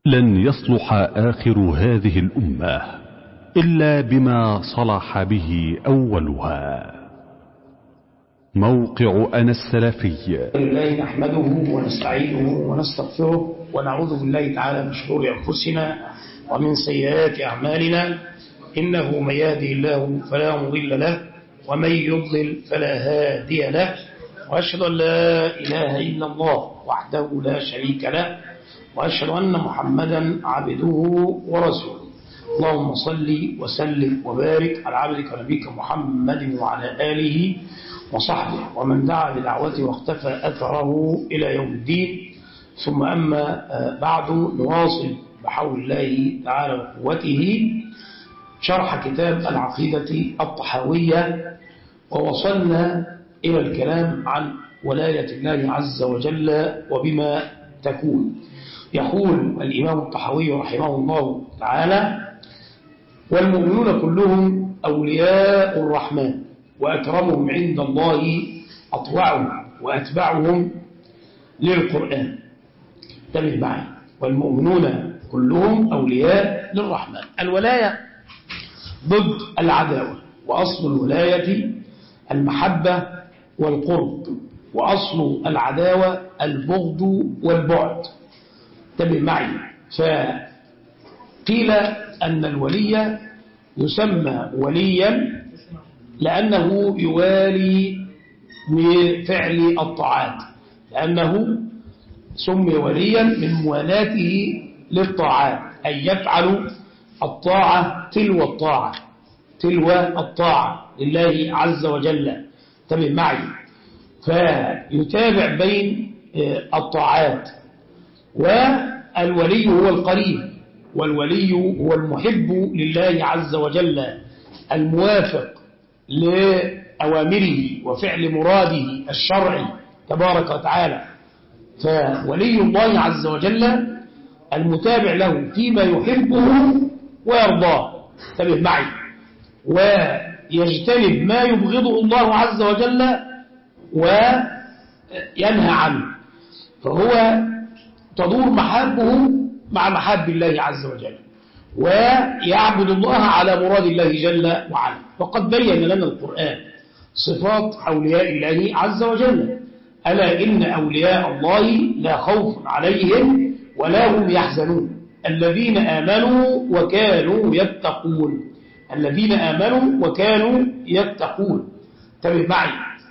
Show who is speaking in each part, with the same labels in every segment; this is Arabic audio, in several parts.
Speaker 1: لن يصلح آخر هذه الأمة إلا بما صلح به أولها. موقع أنا السلفي.
Speaker 2: لله نحمده ونستعينه ونستغفره ونعوذ بالله تعالى من شرور أنفسنا ومن سيئات أعمالنا، إنه من يهدي الله فلا مضل له ومن يضلل فلا هادي له، وأشهد أن لا إله إلا الله وحده لا شريك له، وأشهد أن محمدا عبده ورسوله. اللهم صل وسلم وبارك على عبدك ونبيك محمد وعلى آله وصحبه ومن دعا بدعوته واختفى أثره إلى يوم الدين. ثم أما بعد، نواصل بحول الله تعالى وقوته شرح كتاب العقيدة الطحاوية، ووصلنا إلى الكلام عن ولاية الله عز وجل وبما تكون. يقول الإمام الطحاوي رحمه الله تعالى: والمؤمنون كلهم أولياء الرحمن، وأكرمهم عند الله أطوعهم وأتبعهم للقرآن. انتبه معي، والمؤمنون كلهم أولياء للرحمن. الولاية ضد العداوة، وأصل الولاية المحبة والقرب، وأصل العداوة البغض والبعد. انتبه معي، فقيل أن الولي يسمى وليا لأنه يوالي بفعل الطاعات، لأنه سمي وليا من موالاته للطاعات، أي يفعل الطاعة تلو الطاعة لله عز وجل. انتبه معي، فيتابع بين الطاعات. والولي هو القريب، والولي هو المحب لله عز وجل، الموافق لأوامره وفعل مراده الشرعي تبارك وتعالى. فولي الله عز وجل المتابع له فيما يحبه ويرضاه، انتبه معي، ويجتنب ما يبغضه الله عز وجل وينهى عنه، فهو تدور محابه مع محاب الله عز وجل، ويعبد الله على مراد الله جل وعلا. وقد بين لنا القرآن صفات أولياء الله عز وجل: ألا إن أولياء الله لا خوف عليهم ولا هم يحزنون الذين آمنوا وكانوا يتقون. الذين آمنوا وكانوا يتقون. انتبه معي،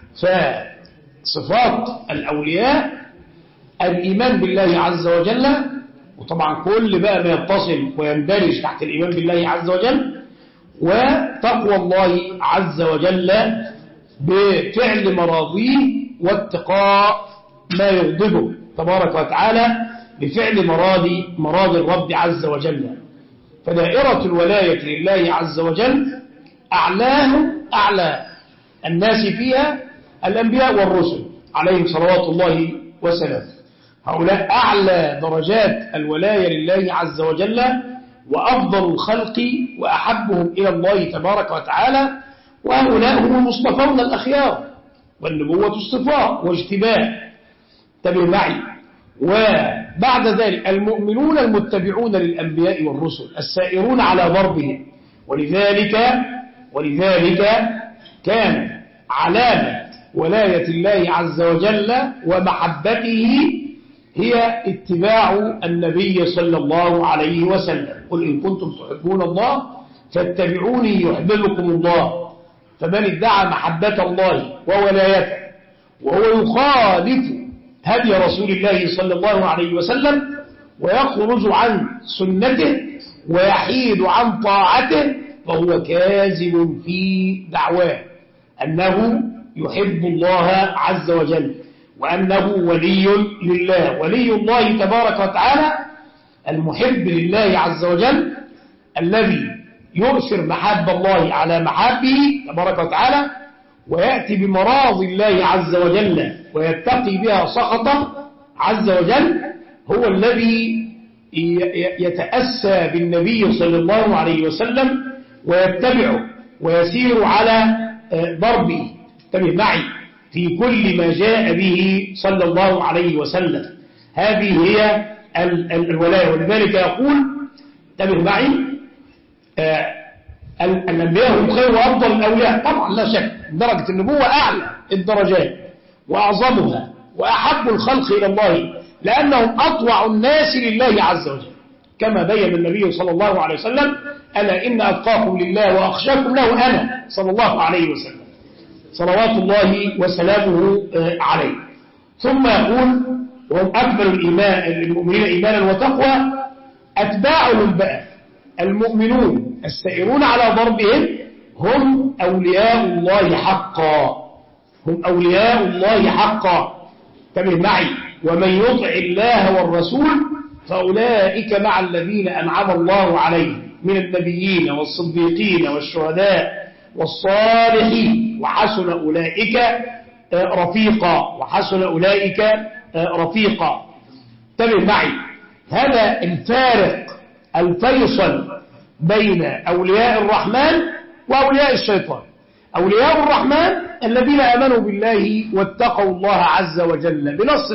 Speaker 2: فصفات الأولياء الإيمان بالله عز وجل، وطبعا كل بقى ما يتصل ويندرج تحت الإيمان بالله عز وجل، وتقوى الله عز وجل بفعل مراضيه، واتقاء ما يغضبه تبارك وتعالى بفعل مراد الرب عز وجل. فدائرة الولاية لله عز وجل أعلى الناس فيها الأنبياء والرسل عليهم صلوات الله وسلامه. هؤلاء أعلى درجات الولاية لله عز وجل، وأفضل الخلق وأحبهم إلى الله تبارك وتعالى، وهؤلاء هم المصطفون الأخيار، والنبوة اصطفاء واجتباء. انتبه معي، وبعد ذلك المؤمنون المتبعون للأنبياء والرسل السائرون على ضربهم. ولذلك كان علامة ولاية الله عز وجل ومحبته هي اتباع النبي صلى الله عليه وسلم. قل إن كنتم تحبون الله فاتبعوني يحببكم الله. فمن ادعى محبة الله وولايته وهو يخالف هدي رسول الله صلى الله عليه وسلم ويخرج عن سنته ويحيد عن طاعته، فهو كاذب في دعواه أنه يحب الله عز وجل، وأنه ولي لله. ولي الله تبارك وتعالى المحب لله عز وجل، الذي يؤثر محاب الله على محابه تبارك وتعالى، ويأتي بمراض الله عز وجل ويتقي بها سخطه عز وجل، هو الذي يتأسى بالنبي صلى الله عليه وسلم ويتبعه ويسير على ضربه. انتبه معي، في كل ما جاء به صلى الله عليه وسلم. هذه هي الولاية. ولذلك يقول انتبه معي الأنبياء هم خير وأفضل الأولياء، طبعا لا شك درجة النبوة أعلى الدرجات وأعظمها وأحب الخلق إلى الله، لأنهم أطوع الناس لله عز وجل، كما بين النبي صلى الله عليه وسلم: ألا إن أتقاكم لله وأخشاكم له أنا صلى الله عليه وسلم، صلوات الله وسلامه عليه. ثم يقول: وهم أكبر المؤمنين إيمانا وتقوى أتباعهم بقى المؤمنون السائرون على ضربهم هم أولياء الله حقا، هم أولياء الله حقا. انتبه معي: ومن يطع الله والرسول فأولئك مع الذين أنعم الله عليهم من النبيين والصديقين والشهداء والصالحين وحسن أولئك رفيقا، وحسن أولئك رفيقا. انتبه معي: هذا الفارق الفيصل بين أولياء الرحمن وأولياء الشيطان. أولياء الرحمن الذين آمنوا بالله واتقوا الله عز وجل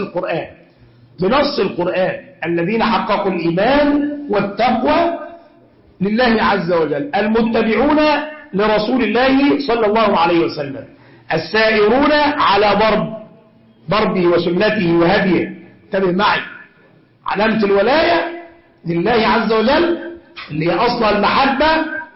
Speaker 2: بنص القرآن الذين حققوا الإيمان والتقوى لله عز وجل، المتبعون لرسول الله صلى الله عليه وسلم، السائرون على ضربه وسنته وهديه. انتبه معي: علامة الولاية لله عز وجل اللي هي أصل المحبة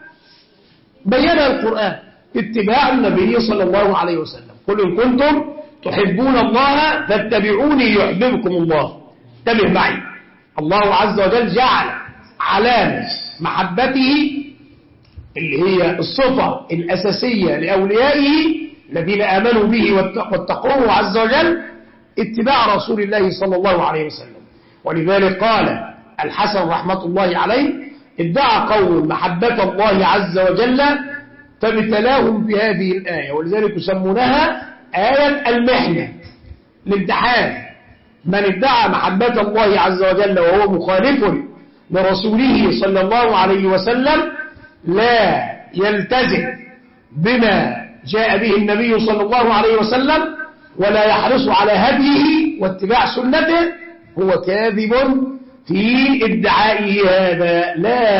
Speaker 2: بينها القرآن، اتباع النبي صلى الله عليه وسلم: قل إن كنتم تحبون الله فاتبعوني يحببكم الله. انتبه معي: الله عز وجل جعل علامة محبته اللي هي الصفة الأساسية لأوليائه الذين آمنوا به واتقوه عز وجل اتباع رسول الله صلى الله عليه وسلم. ولذلك قال الحسن رحمة الله عليه: ادعى قوم محبة الله عز وجل فابتلاهم بهذه الآية، ولذلك يسمونها آية المحنة، الامتحان. من ادعى محبة الله عز وجل وهو مخالف لرسوله صلى الله عليه وسلم لا يلتزم بما جاء به النبي صلى الله عليه وسلم ولا يحرص على هديه واتباع سنته، هو كاذب في ادعائه هذا،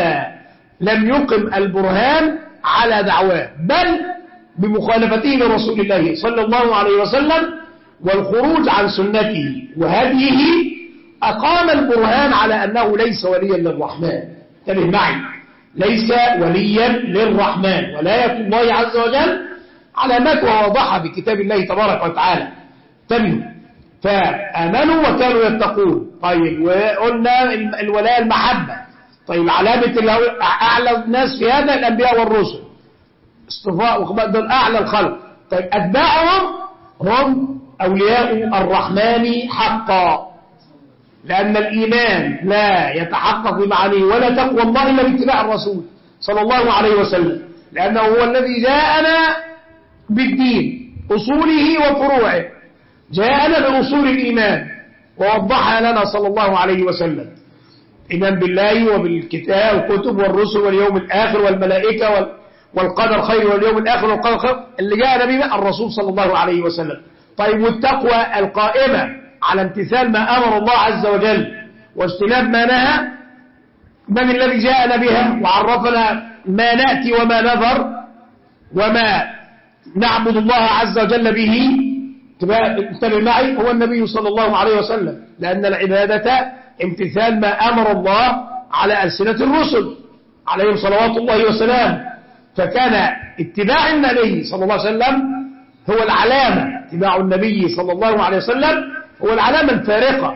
Speaker 2: لم يقم البرهان على دعواه، بل بمخالفته لرسول الله صلى الله عليه وسلم والخروج عن سنته وهديه أقام البرهان على أنه ليس وليا للرحمن. انتبه معي: ليس وليا للرحمن. ولاية الله عز وجل علاماتها واضحة بكتاب الله تبارك وتعالى. انتبهوا: فآمنوا وكانوا يتقون. طيب، وقلنا الولاية المحبة. طيب، علامة أعلى الناس في هذا الأنبياء والرسل، اصطفاء وخباء، دول أعلى الخلق. طيب، أتباعهم هم أولياء الرحمن حقا، لأن الإيمان لا يتحقق بمعنى ولا تقوى الله إلا باتباع الرسول صلى الله عليه وسلم، لأنه هو الذي جاءنا بالدين أصوله وفروعه، جاءنا بأصول الإيمان ووضحها لنا صلى الله عليه وسلم: إيمان بالله وبالكتاب والكتب والرسل واليوم الآخر والملائكة والقدر خير واليوم الآخر والقدر خير، اللي جاءنا به الرسول صلى الله عليه وسلم. طيب، والتقوى القائمة على امتثال ما أمر الله عز وجل واجتناب ما نهى، من الذي جاءنا بها وعرفنا ما نأتي وما نذر وما نعبد الله عز وجل به؟ انتبه معي: هو النبي صلى الله عليه وسلم، لأن العبادة امتثال ما أمر الله على ألسنة الرسل عليهم صلوات الله وسلامه. فكان اتباع النبي صلى الله عليه وسلم هو العلامة، اتباع النبي صلى الله عليه وسلم هو العلامة الفارقة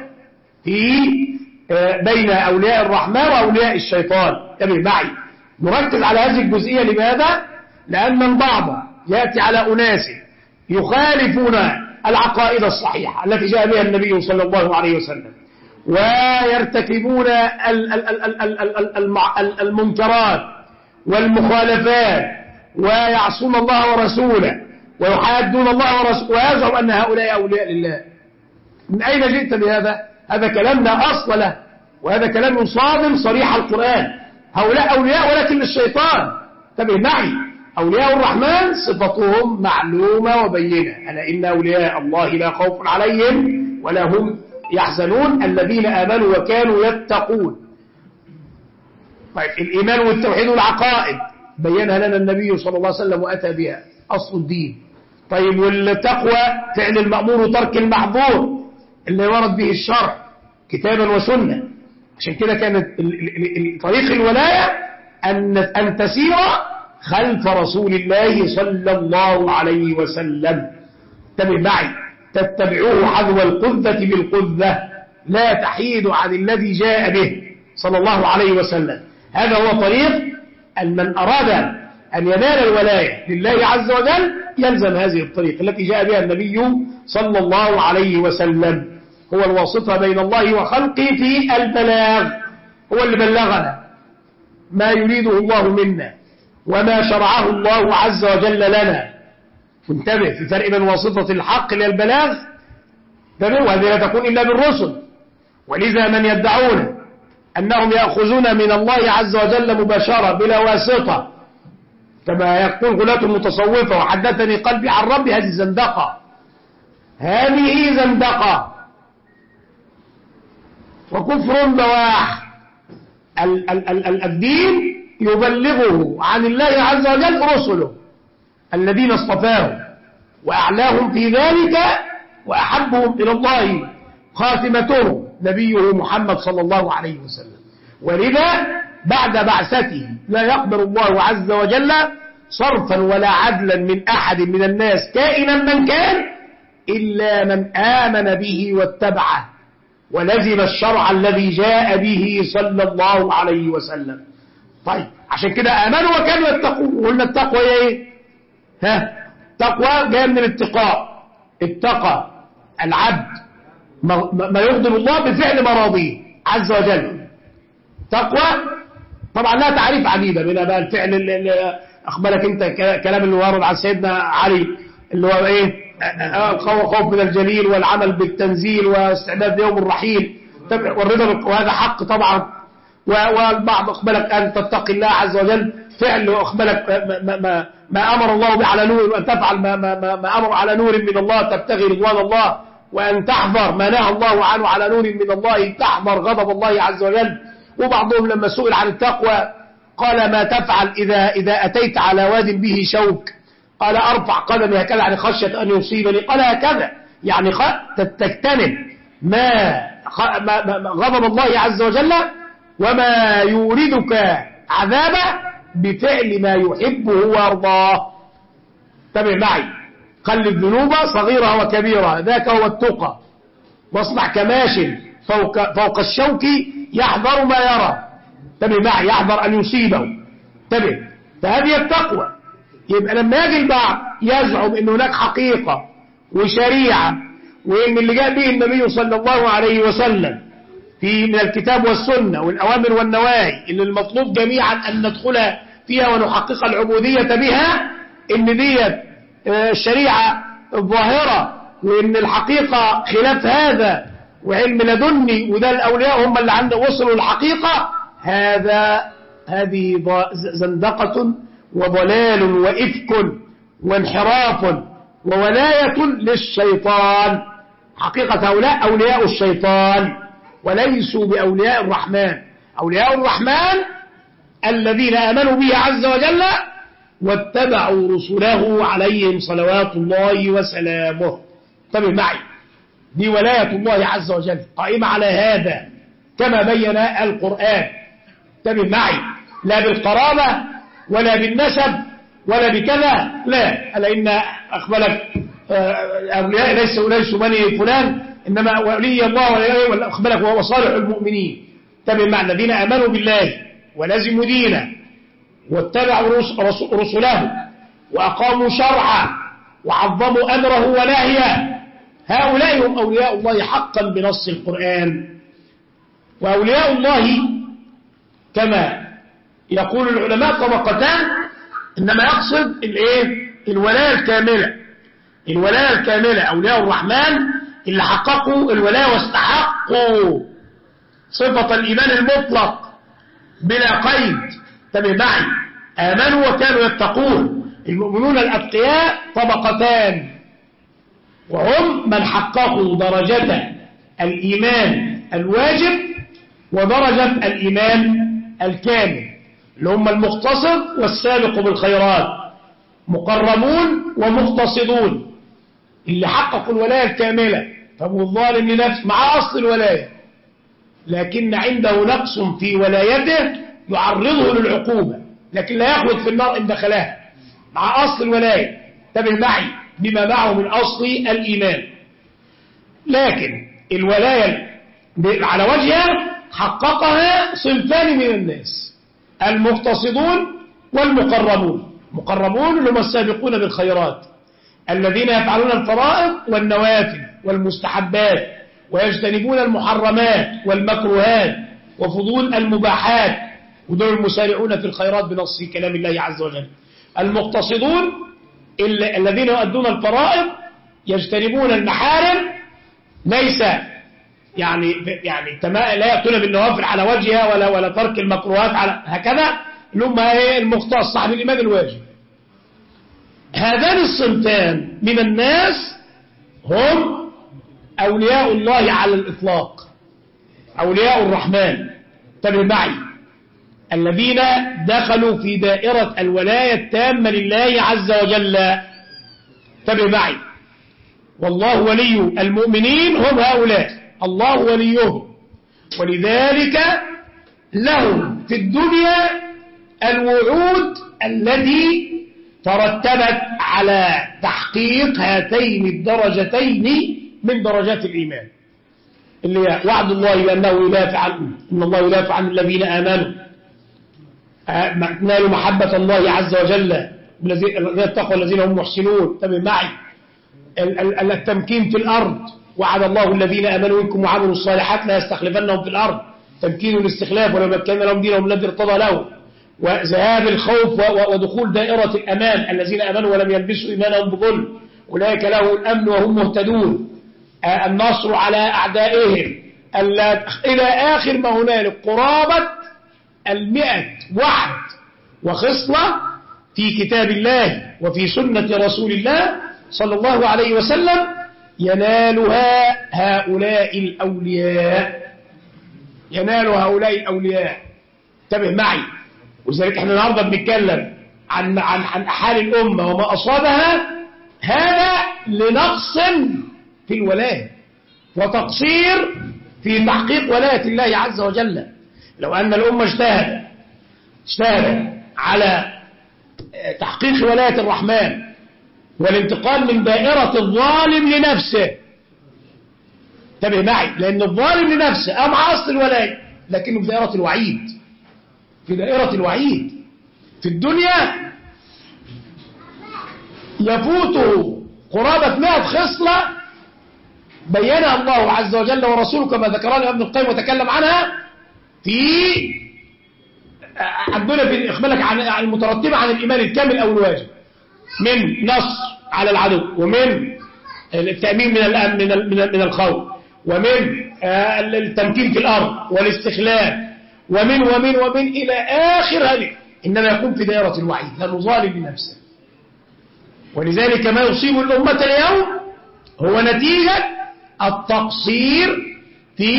Speaker 2: بين أولياء الرحمن وأولياء الشيطان. انتبه معي: نركز على هذه الجزئية. لماذا؟ لأن البعض يأتي على أناس يخالفون العقائد الصحيحة التي جاء بها النبي صلى الله عليه وسلم، ويرتكبون المنكرات والمخالفات ويعصون الله ورسوله ويحادون الله ورسوله ويزعم أن هؤلاء أولياء لله. من أين جئت بهذا؟ هذا كلام لا أصل له، وهذا كلام يصادم صريح القرآن. هؤلاء أولياء ولكن للشيطان. انتبه معي: أولياء الرحمن صفتهم معلومة وبينة: ألا إن أولياء الله لا خوف عليهم ولا هم يحزنون الذين آمنوا وكانوا يتقون. طيب الإيمان والتوحيد والعقائد بينها لنا النبي صلى الله عليه وسلم وأتى بها أصل الدين. طيب والتقوى فعل المأمور وترك المحظور اللي ورد به الشرع كتابا وسنة. عشان كده كانت طريق الولاية أن تسير خلف رسول الله صلى الله عليه وسلم. انتبه معي، تتبعوه حذو القذة بالقذة، لا تحيد عن الذي جاء به صلى الله عليه وسلم. هذا هو طريق من أراد أن ينال الولاية لله عز وجل يلزم هذه الطريق التي جاء بها النبي صلى الله عليه وسلم. هو الواسطة بين الله وخلقه في البلاغ، هو اللي بلغنا ما يريده الله منا وما شرعه الله عز وجل لنا. انتبه في فرق بين واسطة الحق للبلاغ وهذه لا تكون إلا بالرسل. ولذا من يدعون أنهم يأخذون من الله عز وجل مباشرة بلا واسطة كما يقول غلاة المتصوفة وحدثني قلبي عن ربي، هذه زندقة، هذه زندقة وكفر بواح. الدين يبلغه عن الله عز وجل رسله الذين اصطفاهم وأعلاهم في ذلك وأحبهم إلى الله خاتمتهم نبيه محمد صلى الله عليه وسلم. ولذا بعد بعثته لا يقبل الله عز وجل صرفا ولا عدلا من أحد من الناس كائنا من كان إلا من آمن به واتبعه ولزم الشرع الذي جاء به صلى الله عليه وسلم. طيب عشان كده آمنوا وكانوا يتقون. وقلنا التقوى ايه؟ تقوى جاء من الاتقاء. اتقى العبد ما يغضب الله بفعل مراضيه عز وجل. تقوى طبعا لا تعريف عديدة منها بقى الفعل اللي أخبرك انت كلام اللي ورد عن سيدنا علي اللي هو ايه؟ خوف من الجليل والعمل بالتنزيل واستعداد يوم الرحيل والرضا، وهذا حق طبعا. والبعض أخبرك أن تتقي الله عز وجل فعل أخبرك ما أمر الله به على نور، وأن تفعل ما أمر على نور من الله تبتغي رضوان الله، وأن تحذر ما نهى الله عنه على نور من الله تحذر غضب الله عز وجل. وبعضهم لما سئل عن التقوى قال ما تفعل إذا أتيت على واد به شوك؟ قال أرفع قدمي هكذا يعني خشية أن يصيبني. قال هكذا يعني تجتنب ما غضب الله عز وجل وما يوردك عذابه بفعل ما يحبه ويرضاه. تابع معي، خلي الذنوب صغيرة وكبيرة، ذاك هو التقى. واصنع كماش فوق الشوك يحذر ما يرى. تابع معي، يحذر أن يصيبه. تابع، فهذه التقوى. يبقى لما يجي البعض يزعم أن هناك حقيقة وشريعة وإن اللي جاء به النبي صلى الله عليه وسلم من الكتاب والسنة والأوامر والنواهي اللي المطلوب جميعا أن ندخل فيها ونحقق العبودية بها، إن ديت الشريعة الظاهرة وإن الحقيقة خلاف هذا وعلم لدني وده الأولياء هم اللي عنده وصلوا الحقيقة، هذه زندقة وضلال وإفك وانحراف وولاية للشيطان. حقيقة هؤلاء أولياء الشيطان وليسوا بأولياء الرحمن. أولياء الرحمن الذين آمنوا به عز وجل واتبعوا رسله عليهم صلوات الله وسلامه. انتبه معي، دي ولاية الله عز وجل قائمة على هذا كما بين القرآن. انتبه معي، لا بالقرابة ولا بالنسب ولا بكذا، لا، لأن أخبرك أولياء ليسوا بني فلان، إنما ولي الله وأخبرك وهو صالح المؤمنين. انتبه مع الذين آمنوا بالله ولزموا دينه واتبعوا رسله وأقاموا شرعه وعظموا أمره ونهيه، هؤلاء هم أولياء الله حقا بنص القرآن. وأولياء الله كما يقول العلماء طبقتان، إنما يقصد الولاية الكاملة. الولاية الكاملة أولياء الرحمن اللي حققوا الولاية واستحقوا صفة الإيمان المطلق بلا قيد. انتبه معي، آمنوا وكانوا يتقون. المؤمنون الأتقياء طبقتان، وهم من حققوا درجة الإيمان الواجب ودرجة الإيمان الكامل، اللي هم المقتصد والسابق بالخيرات، مقربون ومقتصدون، اللي حققوا الولاية الكاملة. طب والظالم لنفسه مع أصل الولاية لكن عنده نقص في ولايته يعرضه للعقوبة، لكن لا يخلد في النار إن دخلها مع أصل الولاية. انتبه معي بما معه من أصل الإيمان. لكن الولاية على وجهها حققها صنفان من الناس: المقتصدون والمقربون. مقربون اللي هم السابقون بالخيرات الذين يفعلون الفرائض والنوافل والمستحبات ويجتنبون المحرمات والمكروهات وفضول المباحات، ودول المسارعون في الخيرات بنص كلام الله عز وجل. المقتصدون الذين يؤدون الفرائض يجتنبون المحارم، ليس يعني لا يأتون بالنوافل على وجهها ولا ترك المكروهات على هكذا، اللي هم المختص صاحب الإيمان الواجب. هذان الصنفان من الناس هم أولياء الله على الإطلاق، أولياء الرحمن. انتبه معي، الذين دخلوا في دائرة الولاية التامة لله عز وجل. انتبه معي، والله ولي المؤمنين هم هؤلاء، الله وليهم، ولذلك لهم في الدنيا الوعود التي ترتبت على تحقيق هاتين الدرجتين من درجات الإيمان، اللي هي وعد الله بأنه يدافع إن الله يدافع عن الذين آمنوا، نالوا محبة الله عز وجل الذين اتقوا الذين هم محسنون. انتبه معي، التمكين في الأرض، وعد الله الذين آمنوا منكم وعملوا الصالحات لا يستخلفنهم في الأرض، تمكين الاستخلاف ولو مكن لهم دينهم الذي ارتضى لهم، وذهاب الخوف ودخول دائرة الأمان، الذين آمنوا ولم يلبسوا إيمانهم بظلم أولئك لهم الأمن وهم مهتدون، النصر على أعدائهم، إلى آخر ما هنالك، قرابة 100 وعد وخصلة في كتاب الله وفي سنة رسول الله صلى الله عليه وسلم ينالها هؤلاء الأولياء، ينال هؤلاء الأولياء. انتبه معي، وذلك احنا النهارده بنتكلم عن حال الأمة وما أصابها، هذا لنقص في الولاية وتقصير في تحقيق ولاية الله عز وجل. لو أن الأمة اجتهد على تحقيق ولاية الرحمن والانتقال من دائرة الظالم لنفسه، انتبه معي، لأن الظالم لنفسه مع أصل الولاية لكنه في دائرة الوعيد، في دائرة الوعيد. في الدنيا يفوته قرابة 100 خصلة بينها الله عز وجل ورسوله كما ذكرها ابن القيم وتكلم عنها في عندنا في إخبارك عن المترتبة عن الإيمان الكامل أو الواجب، من نصر على العدو، ومن التأمين من الخوف، ومن التمكين في الأرض والاستخلاف، ومن إلى آخر هذه، إنما يكون في دائرة الوعيد لأنه ظالم لنفسه. ولذلك ما يصيب الأمة اليوم هو نتيجة التقصير في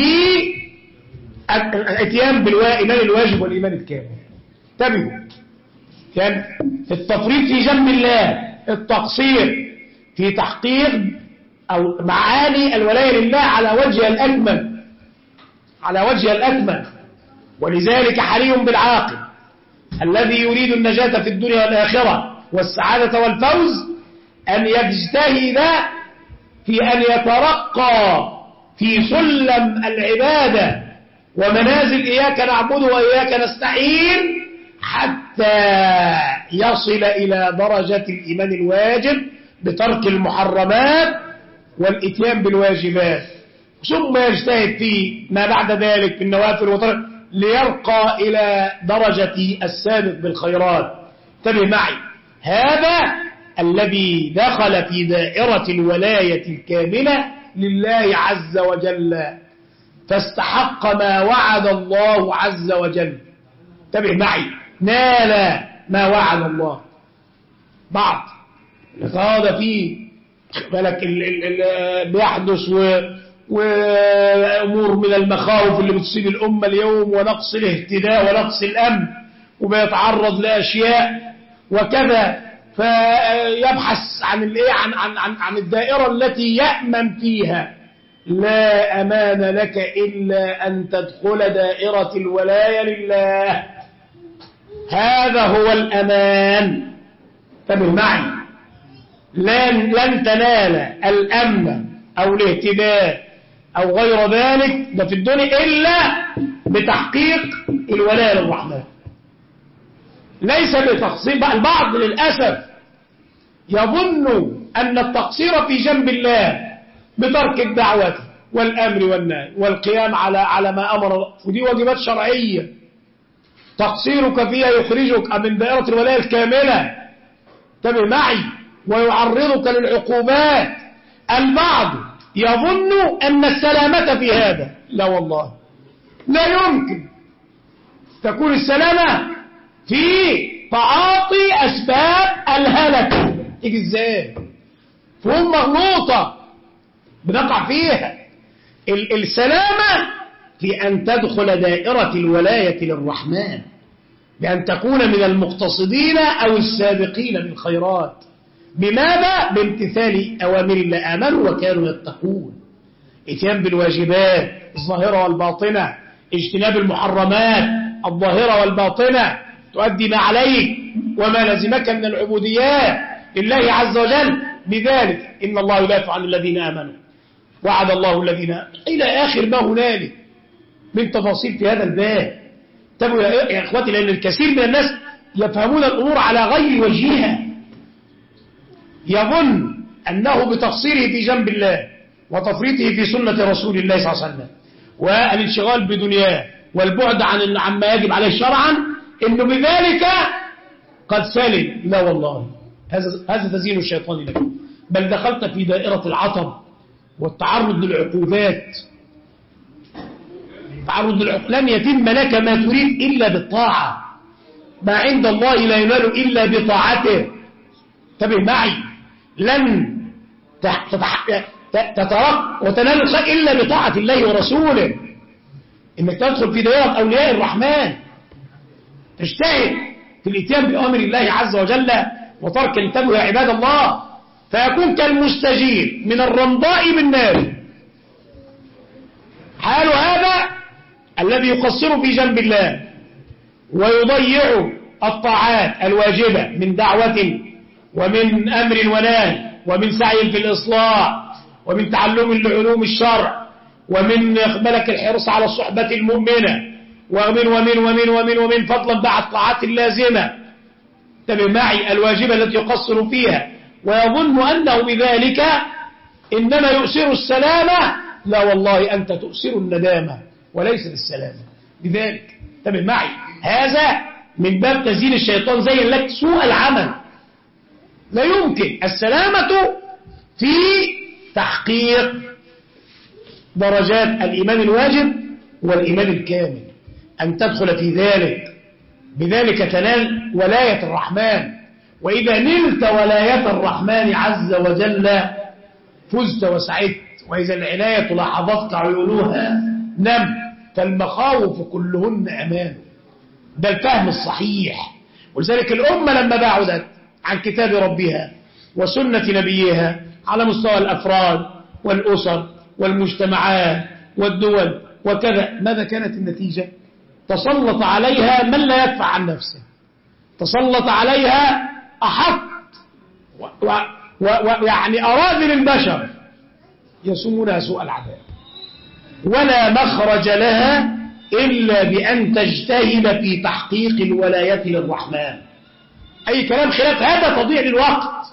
Speaker 2: الاتيان بالإيمان الواجب والإيمان الكامل. انتبهوا، كان التفريط في جنب الله، التقصير في تحقيق أو معاني الولاية لله على وجه الأكمل، على وجه الأكمل. ولذلك حري بالعاقل الذي يريد النجاة في الدنيا والآخرة والسعادة والفوز أن يجتهد في أن يترقى في سلم العبادة ومنازل إياك نعبد وإياك نستعين حتى يصل إلى درجة الإيمان الواجب بترك المحرمات والإتيان بالواجبات، ثم يجتهد في ما بعد ذلك في النوافل وترك ليرقى إلى درجة السابق بالخيرات. انتبه معي، هذا الذي دخل في دائرة الولاية الكاملة لله عز وجل فاستحق ما وعد الله عز وجل. انتبه معي، نال ما وعد الله. بعض هذا فيه بالك بيحدث وأمور من المخاوف اللي بتصيب الأمة اليوم، ونقص الاهتداء ونقص الأمن، وبيتعرض لأشياء وكذا، فيبحث عن الدائرة التي يأمن فيها. لا أمان لك إلا أن تدخل دائرة الولاية لله، هذا هو الأمان. انتبه معي، لن تنال الأمن أو الاهتداء أو غير ذلك ده في الدنيا إلا بتحقيق الولاية للرحمن، ليس بتقصير. البعض للأسف يظن أن التقصير في جنب الله بترك الدعوة والأمر والنهي والقيام على ما أمر الله، ودي واجبات شرعية، تقصيرك فيها يخرجك من دائرة الولاية الكاملة. انتبه معي، ويعرضك للعقوبات. البعض يظن أن السلامة في هذا، لا والله، لا يمكن تكون السلامة في تعاطي أسباب الهلكة. تيجي ازاي؟ فهم مغلوطة بنقع فيها. السلامة في أن تدخل دائرة الولاية للرحمن، بأن تكون من المقتصدين أو السابقين بالخيرات. بماذا؟ بامتثال أوامر الله، آمنوا وكانوا يتقون، اتيان بالواجبات الظاهرة والباطنة، اجتناب المحرمات الظاهرة والباطنة، تؤدي ما عليك وما لزمك من العبوديات لله عز وجل. بذلك إن الله يدافع عن الذين آمنوا، وعد الله الذين إلى آخر ما هنالك من تفاصيل في هذا الباب. انتبهوا يا إخواتي، لأن الكثير من الناس يفهمون الأمور على غير وجهها، يظن أنه بتقصيره في جنب الله وتفريطه في سنة رسول الله صلى الله عليه وسلم والانشغال بدنياه والبعد عما يجب عليه شرعا، إنه بذلك قد سلم. لا والله، هذا تزيين الشيطان لك، بل دخلت في دائرة العطب والتعرض للعقوبات. لن يتم لك ما تريد إلا بالطاعة، ما عند الله لا ينال إلا بطاعته. انتبه معي، لن تترك وتنال الخير إلا بطاعة الله ورسوله. إنك تدخل في دائرة أولياء الرحمن، تجتهد في الاتيان بأمر الله عز وجل وترك. انتبهوا يا عباد الله، فيكون كالمستجير من الرمضاء بالنار. حال هذا الذي يقصر في جنب الله ويضيع الطاعات الواجبة من دعوة ومن أمر ونهي ومن سعي في الإصلاح ومن تعلم لعلوم الشرع ومن إقبالك الحرص على الصحبة المؤمنة ومن فضلا بعد الطاعات اللازمة. انتبه معي، الواجبة التي يقصر فيها ويظن أنه بذلك إنما يؤسر السلامة. لا والله، أنت تؤسر الندامة وليس السلامة بذلك. انتبه معي، هذا من باب تزيين الشيطان، زين لك سوء العمل. لا يمكن السلامة في تحقيق درجات الإيمان الواجب والإيمان الكامل، أن تدخل في ذلك، بذلك تنال ولاية الرحمن. وإذا نلت ولاية الرحمن عز وجل فزت وسعدت. وإذا العناية لاحظتك عيونها نم، فالمخاوف كلهن أمان. ده الفهم الصحيح. ولذلك الأمة لما بعدت عن كتاب ربها وسنة نبيها على مستوى الأفراد والأسر والمجتمعات والدول وكذا، ماذا كانت النتيجة؟ تسلط عليها من لا يدفع عن نفسه، تسلط عليها أحط ويعني أراذل البشر يسومونها سوء العذاب، ولا مخرج لها إلا بأن تجتهد في تحقيق الولاية للرحمن. أي كلام خلاف هذا تضيع للوقت.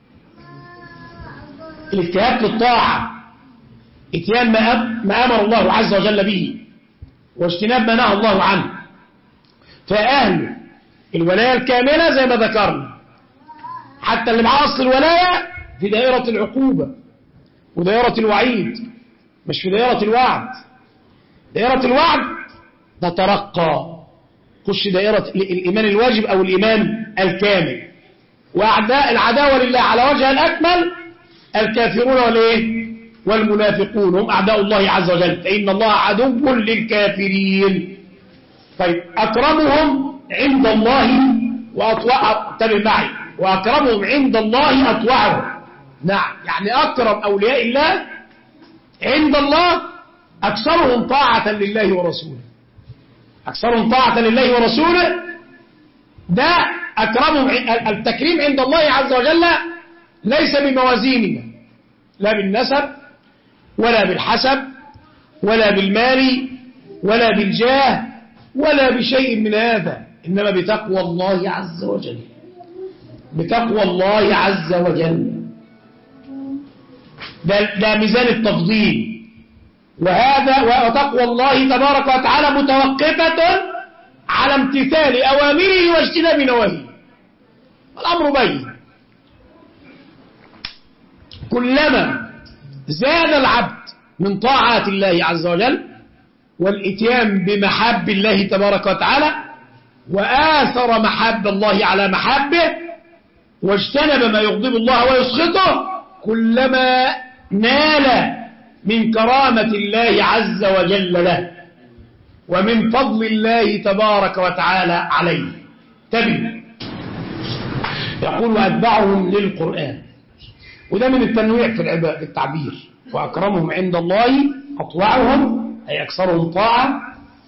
Speaker 2: الاجتهاد للطاعة، اتيان ما أمر الله عز وجل به واجتناب ما نهى الله عنه. فأهل الولاية الكاملة زي ما ذكرنا، حتى اللي مع أصل الولاية في دائرة العقوبة ودائرة الوعيد، مش في دائرة الوعد. دائرة الوعد تترقى، خش دائرة الإيمان الواجب أو الإيمان الكامل. وأعداء العداوة لله على وجه الأكمل الكافرون والمنافقون هم أعداء الله عز وجل، فإن الله عدو للكافرين. طيب أكرمهم عند الله انتبه معي، وأكرمهم عند الله أطوعهم. نعم، يعني أكرم أولياء الله عند الله أكثرهم طاعة لله ورسوله، أكثرهم طاعة لله ورسوله. ده أكرمهم. التكريم عند الله عز وجل ليس بموازيننا، لا بالنسب ولا بالحسب ولا بالمال ولا بالجاه ولا بشيء من هذا، إنما بتقوى الله عز وجل، بتقوى الله عز وجل. ده ميزان التفضيل. وتقوى الله تبارك وتعالى متوقفة على امتثال أوامره واجتناب نواهيه. الأمر بين. كلما زاد العبد من طاعات الله عز وجل والاتيان بمحاب الله تبارك وتعالى وآثر محاب الله على محابه واجتنب ما يغضب الله ويسخطه، كلما نال من كرامة الله عز وجل له ومن فضل الله تبارك وتعالى عليه. تبين يقول وأتبعهم للقرآن، وده من التنويع في التعبير. وأكرمهم عند الله أطوعهم، أي أكثرهم طاعة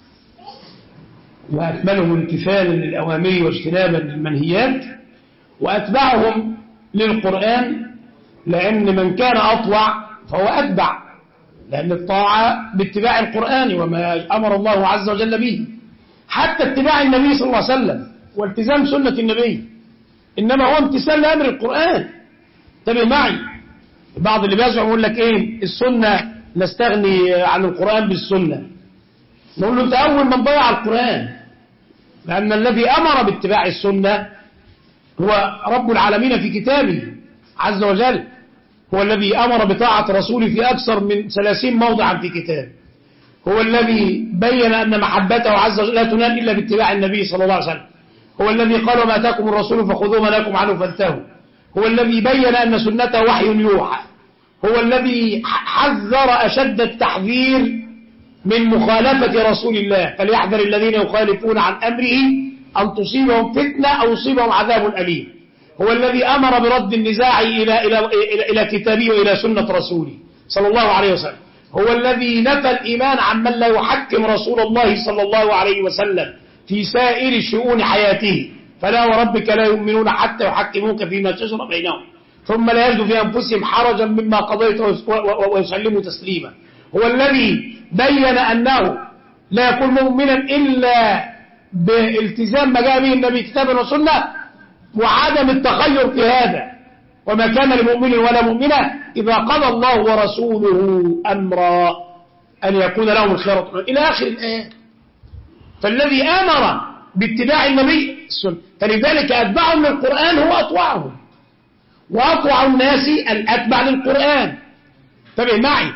Speaker 2: وأكملهم امتثالا للأوامر واجتنابا للمنهيات. وأتبعهم للقرآن لأن من كان أطوع فهو أتبع، لأن الطاعة باتباع القرآن وما أمر الله عز وجل به، حتى اتباع النبي صلى الله عليه وسلم والتزام سنة النبي، إنما هو امتثال لأمر القرآن. انتبه معي، بعض اللي بيزعم يقول لك إيه السنة نستغني عن القرآن بالسنة. نقول له أنت أول من ضيع القرآن، لأن الذي أمر باتباع السنة هو رب العالمين في كتابه عز وجل، هو الذي أمر بطاعة رسوله في أكثر من 30 موضعا في كتابه، هو الذي بين أن محبته عز وجل لا تنال إلا باتباع النبي صلى الله عليه وسلم، هو الذي قال وما أتاكم الرسول فخذوه ما نهاكم عنه فانتهوا، هو الذي بين أن سنته وحي يوحى، هو الذي حذر أشد التحذير من مخالفة رسول الله، فليحذر الذين يخالفون عن أمره أن تصيبهم فتنة أو يصيبهم عذاب أليم. هو الذي أمر برد النزاع إلى كتابه وإلى سنة رسوله صلى الله عليه وسلم. هو الذي نفى الإيمان عمن لا يحكم رسول الله صلى الله عليه وسلم في سائر شؤون حياته، فلا وربك لا يؤمنون حتى يحكموك فيما شجر بينهم ثم لا يجدوا في أنفسهم حرجا مما قضيت ويسلموا تسليما. هو الذي بين أنه لا يكون مؤمنا إلا بالتزام ما جاء به النبي كتابا وسنة وعدم التخير في هذا، وما كان لمؤمن ولا مؤمنة إذا قضى الله ورسوله أمرا أن يكون لهم الخيرة إلى آخر الآيات. فالذي أمر باتباع النبي السنة، فلذلك أتبعهم للقرآن هو أطوعهم، وأطوع الناس الأتبع للقرآن. انتبه معي.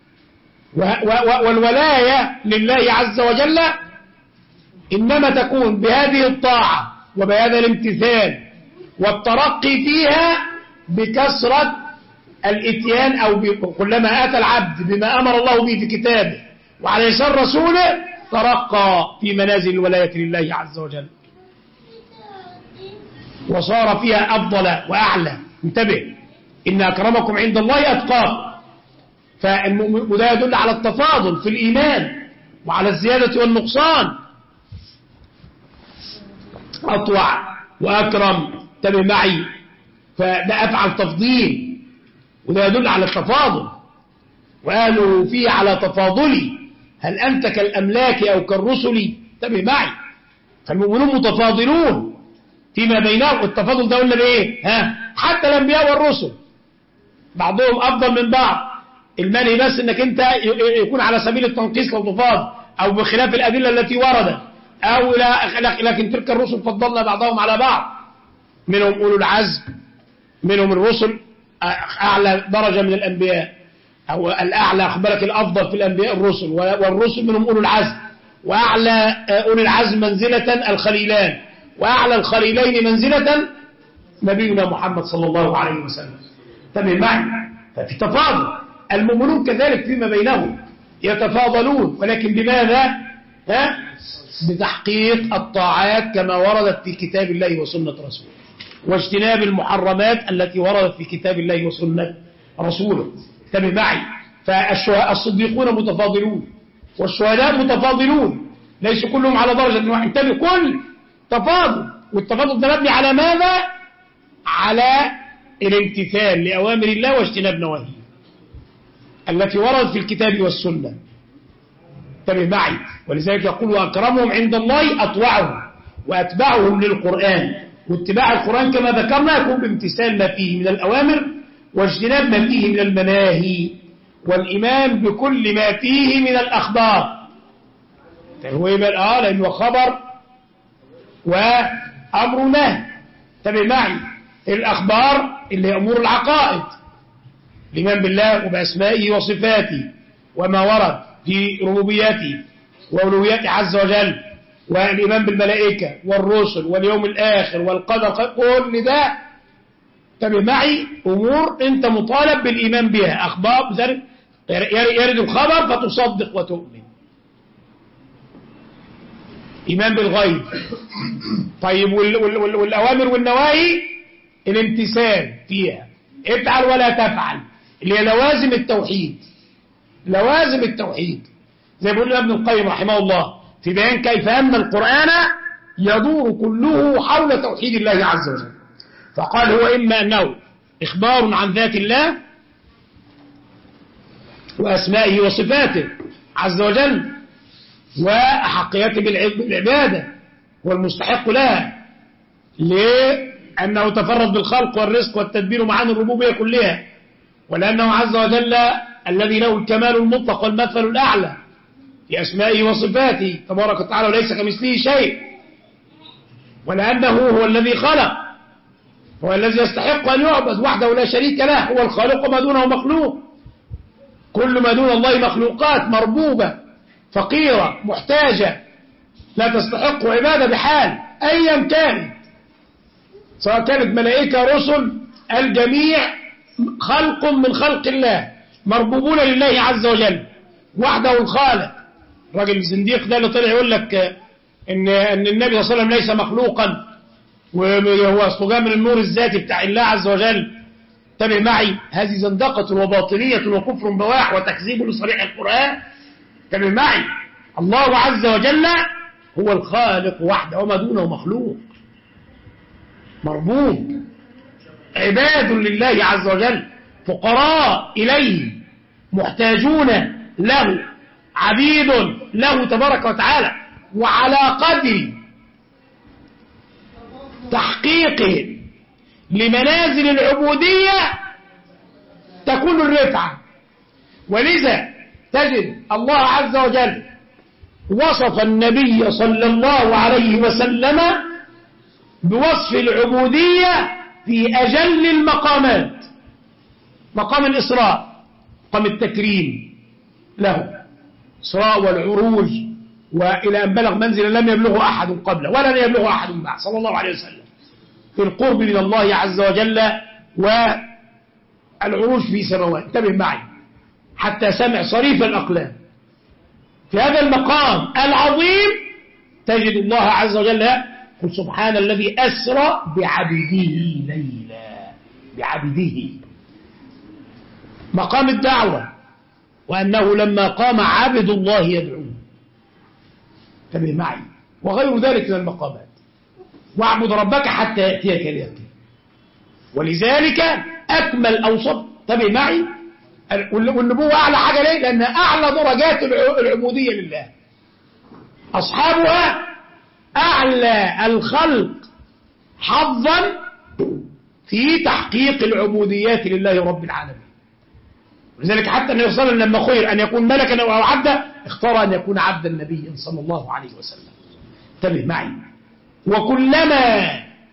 Speaker 2: والولاية لله عز وجل إنما تكون بهذه الطاعة وبهذا الامتثال والترقي فيها بكثرة الاتيان، أو كلما آتى العبد بما أمر الله به في كتابه وعلى يسار رسوله ترقى في منازل الولاية لله عز وجل وصار فيها أفضل وأعلى. انتبه، إن أكرمكم عند الله أتقاكم. وده يدل على التفاضل في الإيمان وعلى الزيادة والنقصان. أطوع وأكرم، انتبه معي، فده أفعل تفضيل، وده يدل على التفاضل. وقالوا فيه على تفاضلي، هل أنت كالأملاك أو كالرسل؟ انتبه معي، فالمؤمنون متفاضلون فيما بينهم. التفاضل ده قلنا بإيه؟ حتى الأنبياء والرسل بعضهم أفضل من بعض. المنهي بس انك انت يكون على سبيل التنقيص لو تفاضل، او بخلاف الادله التي وردت، او لكن تلك الرسل فضلنا بعضهم على بعض. منهم اولو العزم، منهم الرسل اعلى درجه من الانبياء، او الاعلى اخبرك الافضل في الانبياء الرسل، والرسل منهم اولو العزم، واعلى اولي العزم منزله الخليلان، واعلى الخليلين منزله نبينا محمد صلى الله عليه وسلم. تمام معي، ففي تفاضل. المؤمنون كذلك فيما بينهم يتفاضلون، ولكن بماذا؟ بتحقيق الطاعات كما وردت في كتاب الله وسنة رسوله، واجتناب المحرمات التي وردت في كتاب الله وسنة رسوله. انتبه معي، فالصديقون متفاضلون والشهداء متفاضلون، ليسوا كلهم على درجة واحدة. انتبه، كل تفاضل، والتفاضل ده مبني على ماذا؟ على الامتثال لأوامر الله واجتناب نواهيه التي وردت في الكتاب والسنة. انتبه معي، ولذلك يقول وأكرمهم عند الله أطوعهم وأتبعهم للقرآن، واتباع القرآن كما ذكرنا يكون بامتثال ما فيه من الأوامر واجتناب ما فيه من المناهي، والإيمان بكل ما فيه من الأخبار. هو يبقى لأنه خبر وأمر نهي. انتبه معي، الأخبار اللي أمور العقائد، الإيمان بالله وبأسمائه وصفاته وما ورد في ربوبيته وألوهيته عز وجل، والإيمان بالملائكة والرسل واليوم الآخر والقدر، كل ده انتبه معي أمور أنت مطالب بالإيمان بها. أخبار يرد الخبر فتصدق وتؤمن. إيمان بالغيب. طيب والأوامر والنواهي الامتثال فيها، افعل ولا تفعل، اللي هي لوازم التوحيد. لوازم التوحيد زي بيقول ابن القيم رحمه الله في بيان كيف أن القرآن يدور كله حول توحيد الله عز وجل، فقال هو إما أنه إخبار عن ذات الله وأسمائه وصفاته عز وجل وأحقيته بالعبادة والمستحق لها، لأنه تفرد بالخلق والرزق والتدبير معاني الربوبية كلها، ولأنه عز وجل الذي له الكمال المطلق والمثل الأعلى في أسمائه وصفاته تبارك وتعالى وليس كمثله شيء، ولأنه هو الذي خلق، هو الذي يستحق أن يعبد وحده لا شريك له، هو الخالق ما دونه مخلوق، كل ما دون الله مخلوقات مربوبة فقيرة محتاجة لا تستحق عبادة بحال أيا كانت، سواء كانت ملائكة رسل، الجميع خلق من خلق الله مربوبون لله عز وجل وحده الخالق. الراجل الزنديق ده اللي طلع يقول لك ان النبي صلى الله عليه وسلم ليس مخلوقا وهو اصله من النور الذاتي بتاع الله عز وجل، انتبه معي، هذه زندقة وباطنية وكفر بواح وتكذيب لصريح القرآن. انتبه معي، الله عز وجل هو الخالق وحده وما دونه مخلوق مربوب، عباد لله عز وجل، فقراء إليه محتاجون له، عبيد له تبارك وتعالى، وعلى قدر تحقيقه لمنازل العبودية تكون الرفعة. ولذا تجد الله عز وجل وصف النبي صلى الله عليه وسلم بوصف العبودية في أجل المقامات، مقام الإسراء، مقام التكريم له، إسراء والعروج، وإلى أن بلغ منزلا لم يبلغه أحد قبله ولن يبلغه أحد بعد صلى الله عليه وسلم، في القرب من الله عز وجل والعروج في سماوات. انتبه معي، حتى سمع صريف الأقلام. في هذا المقام العظيم تجد الله عز وجل قل سبحان الذي أسرى بعبده ليلا، بعبده، مقام الدعوة، وأنه لما قام عبد الله يدعوه. انتبه معي، وغير ذلك من المقامات، واعبد ربك حتى يأتيك اليقين. ولذلك أكمل أوصف، انتبه معي، والنبوة أعلى حاجة ليه؟ لأن أعلى درجات العبودية لله، أصحابها أعلى الخلق حظا في تحقيق العبوديات لله رب العالمين. ولذلك حتى النبي صلى الله عليه وسلم لما خير أن يكون ملكا أو عبدا اختار أن يكون عبدا نبيا صلى الله عليه وسلم. انتبه معي، وكلما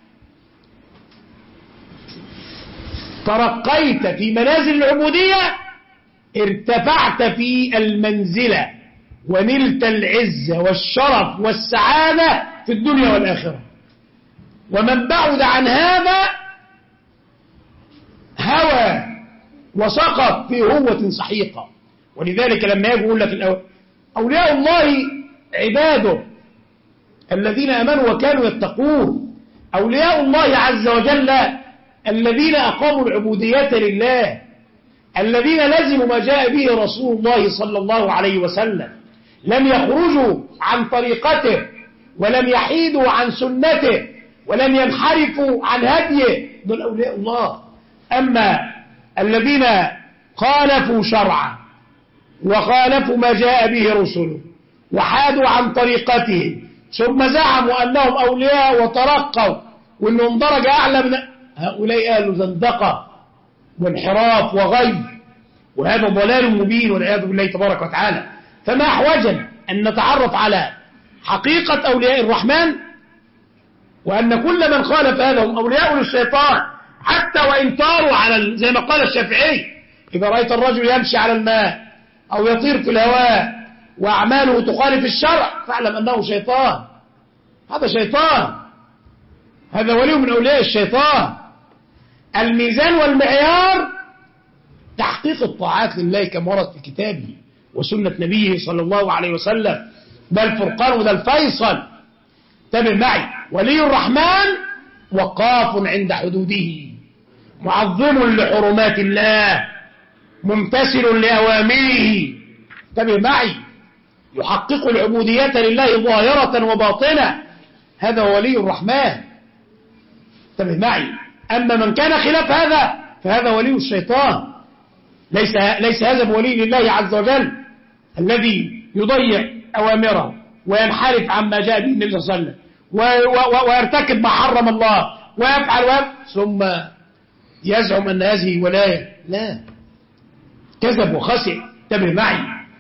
Speaker 2: ترقيت في منازل العبودية ارتفعت في المنزلة ونلت العزة والشرف والسعادة في الدنيا والآخرة. ومن بعد عن هذا هوى وسقط في هوة سحيقة. ولذلك لما يجي يقول لك أولياء الله عباده الذين آمنوا وكانوا يتقون، أولياء الله عز وجل الذين أقاموا العبودية لله، الذين لزموا ما جاء به رسول الله صلى الله عليه وسلم، لم يخرجوا عن طريقته ولم يحيدوا عن سنته ولم ينحرفوا عن هديه، دول أولياء الله. أما الذين خالفوا شرعه وخالفوا ما جاء به رسله وحادوا عن طريقته ثم زعموا أنهم أولياء وترقوا وأنهم درجة أعلى من هؤلاء، أهل زندقة وانحراف وغي، وهذا ضلال مبين والعياذ بالله تبارك وتعالى. فما أحوجنا أن نتعرف على حقيقة أولياء الرحمن، وأن كل من خالف هذا هم أولياء للشيطان، حتى وإن طاروا على زي ما قال الشافعي: إذا رأيت الرجل يمشي على الماء أو يطير في الهواء وأعماله تخالف الشرع فاعلم أنه شيطان. هذا شيطان، هذا ولي من أولياء الشيطان. الميزان والمعيار تحقيق الطاعات لله كما ورد في كتابه وسنة نبيه صلى الله عليه وسلم. ده الفرقان وده الفيصل. انتبه معي: ولي الرحمن وقاف عند حدوده، معظم لحرمات الله، ممتثل لأوامره. انتبه معي: يحقق العبودية لله ظاهرة وباطنة، هذا هو ولي الرحمن. انتبه معي: أما من كان خلاف هذا فهذا ولي الشيطان. ليس هذا بولي لله عز وجل الذي يضيع أوامره وينحرف عما جاء به النبي صلى الله عليه وسلم ويرتكب ما حرم الله ويفعل ثم يزعم أن هذه ولاية. لا، كذب وخسئ. انتبه معي.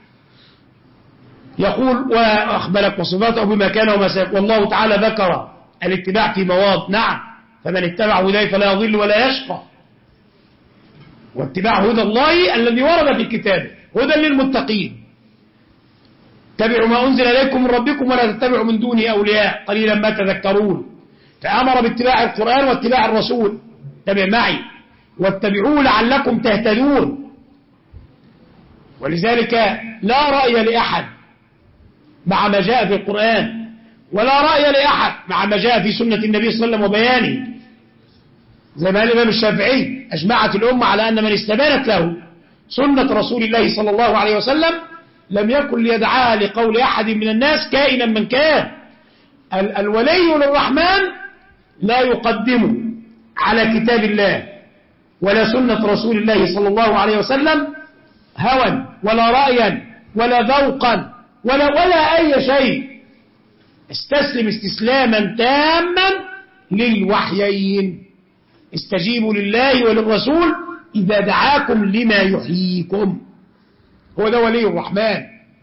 Speaker 2: يقول: وأخبرك وصفاته بما كان وما سيكون. والله تعالى ذكر الاتباع في مواضع. نعم، فمن اتبع هداي فلا يضل ولا يشقى. واتباع هدى الله الذي ورد في كتابه هدى للمتقين. اتبعوا ما أنزل إليكم من ربكم ولا تتبعوا من دونه أولياء قليلا ما تذكرون. فأمر باتباع القرآن واتباع الرسول. انتبه معي: واتبعوه لعلكم تهتدون. ولذلك لا رأي لأحد مع ما جاء في القرآن، ولا رأي لأحد مع ما جاء في سنة النبي صلى الله عليه وسلم وبيانه. زي ما قال الإمام الشافعي: أجمعت الأمة على أن من استبانت له سنة رسول الله صلى الله عليه وسلم لم يكن ليدعاها لقول أحد من الناس كائنا من كان. الولي للرحمن لا يقدم على كتاب الله ولا سنة رسول الله صلى الله عليه وسلم هوى ولا رأيا ولا ذوقا ولا أي شيء. استسلم استسلاما تاما للوحيين. استجيبوا لله وللرسول إذا دعاكم لما يحييكم. هو ده ولي الرحمن.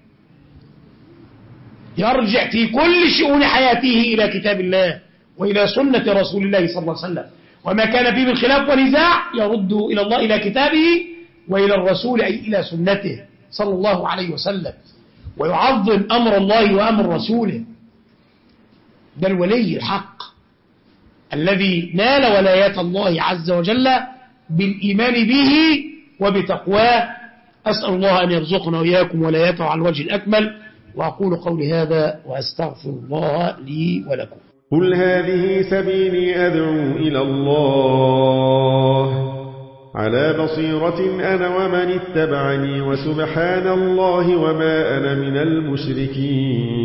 Speaker 2: يرجع في كل شؤون حياته إلى كتاب الله وإلى سنة رسول الله صلى الله عليه وسلم، وما كان فيه من خلاف ونزاع يرد إلى الله إلى كتابه وإلى الرسول أي إلى سنته صلى الله عليه وسلم، ويعظم أمر الله وأمر رسوله. ده الولي الحق الذي نال ولاية الله عز وجل بالإيمان به وبتقواه. أسأل الله أن يرزقنا وإياكم ولايته على الوجه الأكمل. وأقول قولي هذا وأستغفر الله لي ولكم.
Speaker 3: قل هذه سبيلي أدعو إلى الله على بصيرة أنا ومن اتبعني وسبحان الله وما أنا من المشركين.